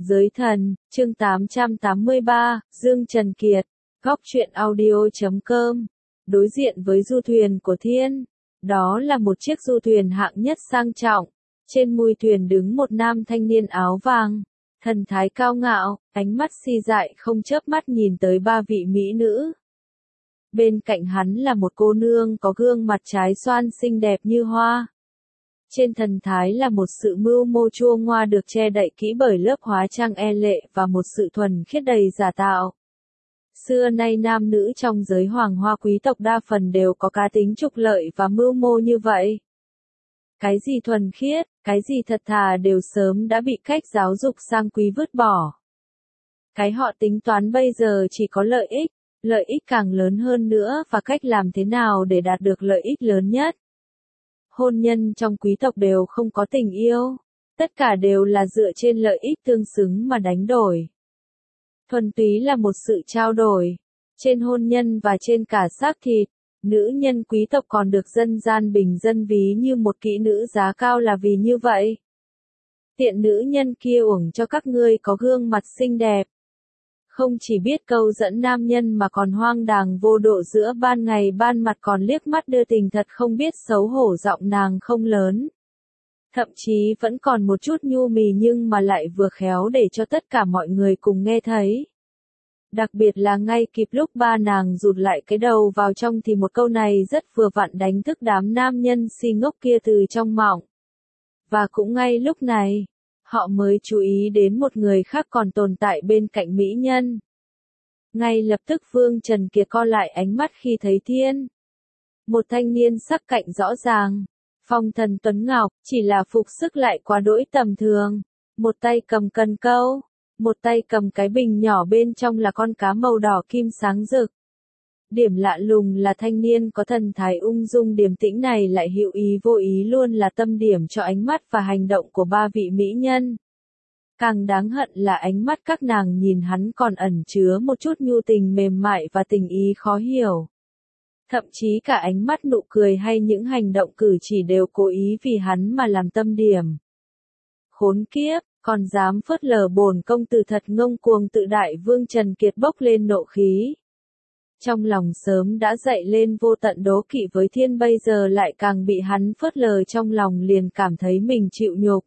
Giới thần, chương 883, Dương Trần Kiệt, góc truyện audio.com. Đối diện với du thuyền của thiên, đó là một chiếc du thuyền hạng nhất sang trọng. Trên mui thuyền đứng một nam thanh niên áo vàng, thần thái cao ngạo, ánh mắt si dại không chớp mắt nhìn tới ba vị mỹ nữ. Bên cạnh hắn là một cô nương có gương mặt trái xoan xinh đẹp như hoa. Trên thần thái là một sự mưu mô chua ngoa được che đậy kỹ bởi lớp hóa trang e lệ và một sự thuần khiết đầy giả tạo. Xưa nay nam nữ trong giới hoàng hoa quý tộc đa phần đều có cá tính trục lợi và mưu mô như vậy. Cái gì thuần khiết, cái gì thật thà đều sớm đã bị cách giáo dục sang quý vứt bỏ. Cái họ tính toán bây giờ chỉ có lợi ích càng lớn hơn nữa và cách làm thế nào để đạt được lợi ích lớn nhất. Hôn nhân trong quý tộc đều không có tình yêu, tất cả đều là dựa trên lợi ích tương xứng mà đánh đổi. Thuần túy là một sự trao đổi, trên hôn nhân và trên cả xác thịt, nữ nhân quý tộc còn được dân gian bình dân ví như một kỹ nữ giá cao là vì như vậy. Tiện nữ nhân kia uổng cho các ngươi có gương mặt xinh đẹp. Không chỉ biết câu dẫn nam nhân mà còn hoang đàng vô độ giữa ban ngày ban mặt còn liếc mắt đưa tình thật không biết xấu hổ giọng nàng không lớn. Thậm chí vẫn còn một chút nhu mì nhưng mà lại vừa khéo để cho tất cả mọi người cùng nghe thấy. Đặc biệt là ngay kịp lúc ba nàng rụt lại cái đầu vào trong thì một câu này rất vừa vặn đánh thức đám nam nhân si ngốc kia từ trong mộng. Và cũng ngay lúc này, họ mới chú ý đến một người khác còn tồn tại bên cạnh mỹ nhân. Ngay lập tức Vương Trần Kiệt co lại ánh mắt khi thấy thiên. Một thanh niên sắc cạnh rõ ràng, phong thần tuấn ngọc, chỉ là phục sức lại quá đỗi tầm thường. Một tay cầm cần câu, một tay cầm cái bình nhỏ bên trong là con cá màu đỏ kim sáng rực. Điểm lạ lùng là thanh niên có thần thái ung dung điềm tĩnh này lại hữu ý vô ý luôn là tâm điểm cho ánh mắt và hành động của ba vị mỹ nhân. Càng đáng hận là ánh mắt các nàng nhìn hắn còn ẩn chứa một chút nhu tình mềm mại và tình ý khó hiểu. Thậm chí cả ánh mắt nụ cười hay những hành động cử chỉ đều cố ý vì hắn mà làm tâm điểm. Khốn kiếp, còn dám phớt lờ bổn công tử thật ngông cuồng tự đại. Vương Trần Kiệt bốc lên nộ khí. Trong lòng sớm đã dậy lên vô tận đố kỵ với thiên bây giờ lại càng bị hắn phớt lờ trong lòng liền cảm thấy mình chịu nhục.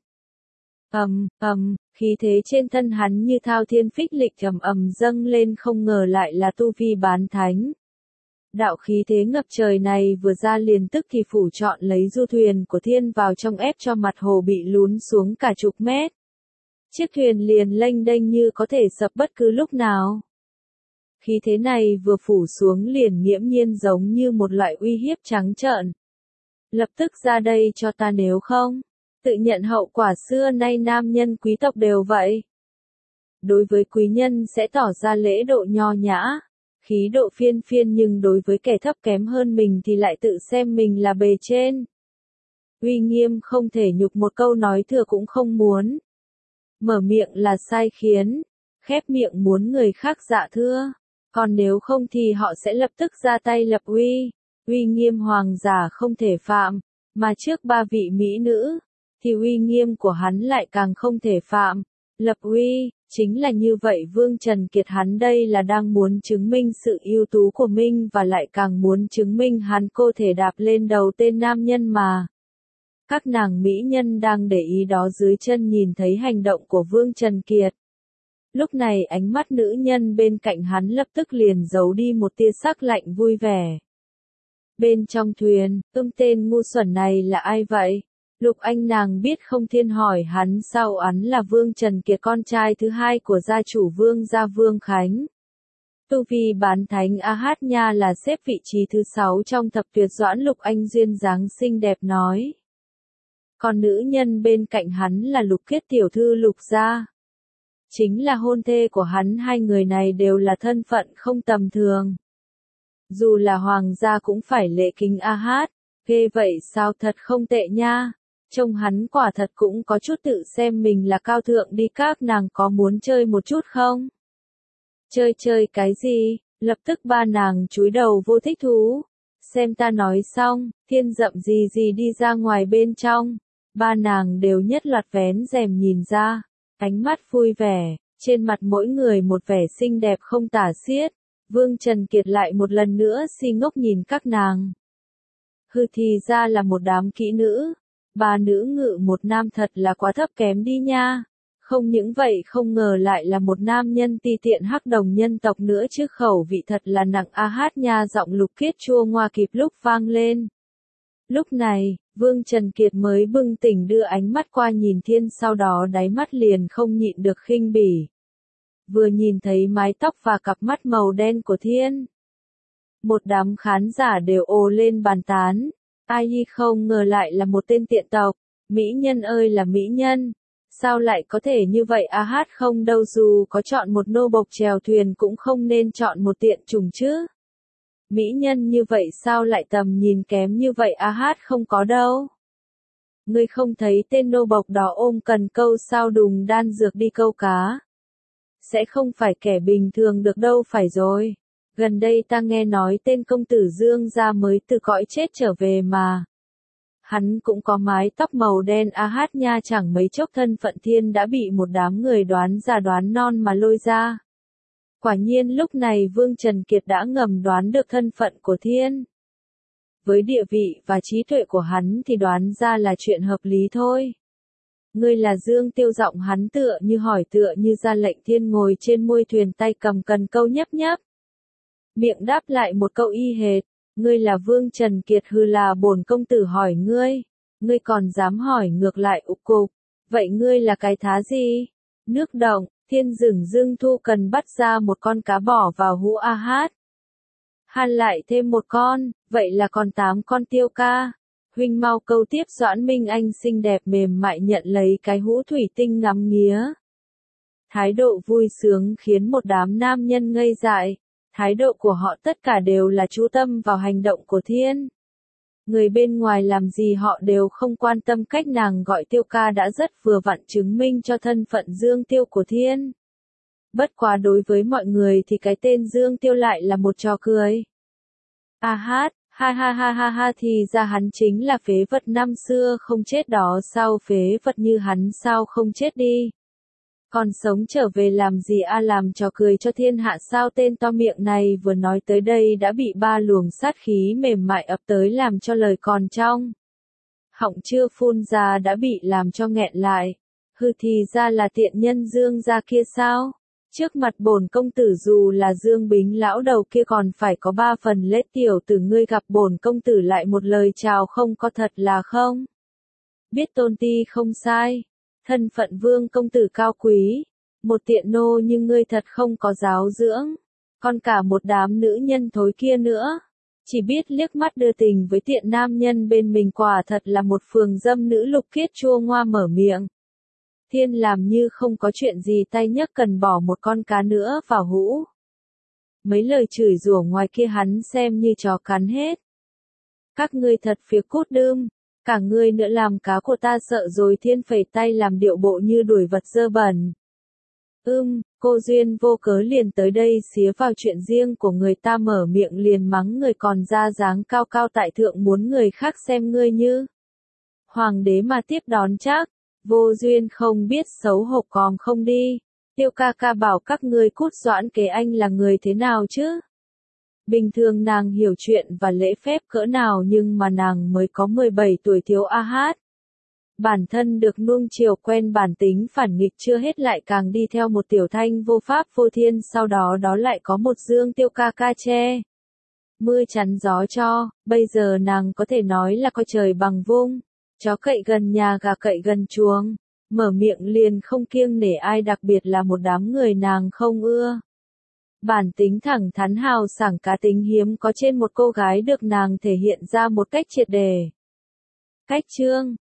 Khí thế trên thân hắn như thao thiên phích lịch dâng lên không ngờ lại là tu vi bán thánh. Đạo khí thế ngập trời này vừa ra liền tức thì phủ trọn lấy du thuyền của thiên vào trong ép cho mặt hồ bị lún xuống cả chục mét. Chiếc thuyền liền lênh đênh như có thể sập bất cứ lúc nào. Khí thế này vừa phủ xuống liền nghiễm nhiên giống như một loại uy hiếp trắng trợn. Lập tức ra đây cho ta nếu không, tự nhận hậu quả. Xưa nay nam nhân quý tộc đều vậy. Đối với quý nhân sẽ tỏ ra lễ độ nho nhã, khí độ phiên phiên nhưng đối với kẻ thấp kém hơn mình thì lại tự xem mình là bề trên. Uy nghiêm không thể nhục một câu nói thừa cũng không muốn. Mở miệng là sai khiến, khép miệng muốn người khác dạ thưa. Còn nếu không thì họ sẽ lập tức ra tay lập uy nghiêm hoàng giả không thể phạm, mà trước ba vị mỹ nữ, thì uy nghiêm của hắn lại càng không thể phạm, lập chính là như vậy. Vương Trần Kiệt hắn đây là đang muốn chứng minh sự ưu tú của mình và lại càng muốn chứng minh hắn có thể đạp lên đầu tên nam nhân mà. Các nàng mỹ nhân đang để ý đó dưới chân nhìn thấy hành động của Vương Trần Kiệt. Lúc này ánh mắt nữ nhân bên cạnh hắn lập tức liền giấu đi một tia sắc lạnh vui vẻ. Bên trong thuyền, tên ngu xuẩn này là ai vậy? Lục Anh nàng biết không thiên hỏi hắn sao hắn là Vương Trần Kiệt con trai thứ hai của gia chủ Vương gia Vương Khánh. Tu vi bán thánh hát nha là xếp vị trí thứ 6 trong thập tuyệt doãn. Lục Anh duyên dáng xinh đẹp nói. Còn nữ nhân bên cạnh hắn là Lục Kiết tiểu thư Lục gia. Chính là hôn thê của hắn. Hai người này đều là thân phận không tầm thường. Dù là hoàng gia cũng phải lễ kính hát. Ghê vậy sao, thật không tệ nha. Trông hắn quả thật cũng có chút tự xem mình là cao thượng đi. Các nàng có muốn chơi một chút không? Chơi cái gì? Lập tức ba nàng chúi đầu vô thích thú. Xem ta nói xong, thiên dậm gì đi ra ngoài bên trong. Ba nàng đều nhất loạt vén rèm nhìn ra. Ánh mắt vui vẻ, trên mặt mỗi người một vẻ xinh đẹp không tả xiết. Vương Trần Kiệt lại một lần nữa si ngốc nhìn các nàng. Hừ, thì ra là một đám kỹ nữ. Ba nữ ngự một nam thật là quá thấp kém đi nha. Không những vậy không ngờ lại là một nam nhân ti tiện hắc đồng nhân tộc nữa chứ, khẩu vị thật là nặng a hát nha. Giọng Lục Kiết chua ngoa kịp lúc vang lên. Lúc này, Vương Trần Kiệt mới bừng tỉnh đưa ánh mắt qua nhìn Thiên, sau đó đáy mắt liền không nhịn được khinh bỉ. Vừa nhìn thấy mái tóc và cặp mắt màu đen của Thiên, một đám khán giả đều ồ lên bàn tán. Ai không ngờ lại là một tên tiện tộc. Mỹ nhân ơi là mỹ nhân. Sao lại có thể như vậy a hát, không đâu, dù có chọn một nô bộc chèo thuyền cũng không nên chọn một tiện trùng chứ. Mỹ nhân như vậy sao lại tầm nhìn kém như vậy a hát, không có đâu. Ngươi không thấy tên nô bộc đó ôm cần câu sao đùng đan dược đi câu cá. Sẽ không phải kẻ bình thường được đâu phải rồi. Gần đây ta nghe nói tên công tử Dương gia mới từ cõi chết trở về mà. Hắn cũng có mái tóc màu đen a hát nha, chẳng mấy chốc thân phận Thiên đã bị một đám người đoán già đoán non mà lôi ra. Quả nhiên lúc này Vương Trần Kiệt đã ngầm đoán được thân phận của Thiên. Với địa vị và trí tuệ của hắn thì đoán ra là chuyện hợp lý thôi. Ngươi là Dương Tiêu, giọng hắn tựa như hỏi tựa như ra lệnh. Thiên ngồi trên môi thuyền, tay cầm cần câu nhấp nhấp. Miệng đáp lại một câu y hệt. Ngươi là Vương Trần Kiệt, hừ, là bổn công tử hỏi ngươi. Ngươi còn dám hỏi ngược lại, ục cục. Vậy ngươi là cái thá gì? Nước động. Thiên dửng dưng thu cần bắt ra một con cá bỏ vào hũ a hát. Han lại thêm một con, vậy là còn 8 con Tiêu ca. Huynh mau câu tiếp. Doãn Minh Anh xinh đẹp mềm mại nhận lấy cái hũ thủy tinh ngắm nghía. Thái độ vui sướng khiến một đám nam nhân ngây dại. Thái độ của họ tất cả đều là chú tâm vào hành động của Thiên. Người bên ngoài làm gì họ đều không quan tâm, cách nàng gọi Tiêu ca đã rất vừa vặn chứng minh cho thân phận Dương Tiêu của Thiên. Bất quá đối với mọi người thì cái tên Dương Tiêu lại là một trò cười. A hát, ha ha ha ha ha, thì ra hắn chính là phế vật năm xưa không chết đó sao, phế vật như hắn sao không chết đi. Còn sống trở về làm gì a, làm trò cười cho thiên hạ sao? Tên to miệng này vừa nói tới đây đã bị 3 luồng sát khí mềm mại ập tới làm cho lời còn trong họng chưa phun ra đã bị làm cho nghẹn lại. Hừ, thì ra là tiện nhân Dương gia kia sao? Trước mặt bổn công tử dù là Dương Bính lão đầu kia còn phải có 3 phần lết, tiểu tử ngươi gặp bổn công tử lại một lời chào không có, thật là không biết tôn ti không sai. Thân phận Vương công tử cao quý, một tiện nô như ngươi thật không có giáo dưỡng, còn cả một đám nữ nhân thối kia nữa, chỉ biết liếc mắt đưa tình với tiện nam nhân bên mình, quả thật là một phường dâm nữ. Lục Kiết chua ngoa mở miệng. Thiên làm như không có chuyện gì, tay nhấc cần bỏ một con cá nữa vào hũ. Mấy lời chửi rủa ngoài kia hắn xem như chó cắn hết. Các ngươi thật phiếc cút đơm. Cả ngươi nữa làm cá của ta sợ rồi. Thiên phẩy tay làm điệu bộ như đuổi vật dơ bẩn. Cô duyên vô cớ liền tới đây xía vào chuyện riêng của người ta, mở miệng liền mắng người, còn ra dáng cao cao tại thượng muốn người khác xem ngươi như hoàng đế mà tiếp đón chắc. Vô duyên không biết xấu hổ còn không đi. Tiêu ca ca bảo các ngươi cút. Doãn Kế Anh là người thế nào chứ? Bình thường nàng hiểu chuyện và lễ phép cỡ nào, nhưng mà nàng mới có 17 tuổi thiếu a hát. Bản thân được nuông chiều quen bản tính phản nghịch chưa hết lại càng đi theo một tiểu thanh vô pháp vô thiên, sau đó đó lại có một Dương Tiêu ca ca che mưa chắn gió cho, bây giờ nàng có thể nói là coi trời bằng vung, chó cậy gần nhà gà cậy gần chuồng, mở miệng liền không kiêng nể ai, đặc biệt là một đám người nàng không ưa. Bản tính thẳng thắn hào sảng, cá tính hiếm có trên một cô gái được nàng thể hiện ra một cách triệt để. Cách chương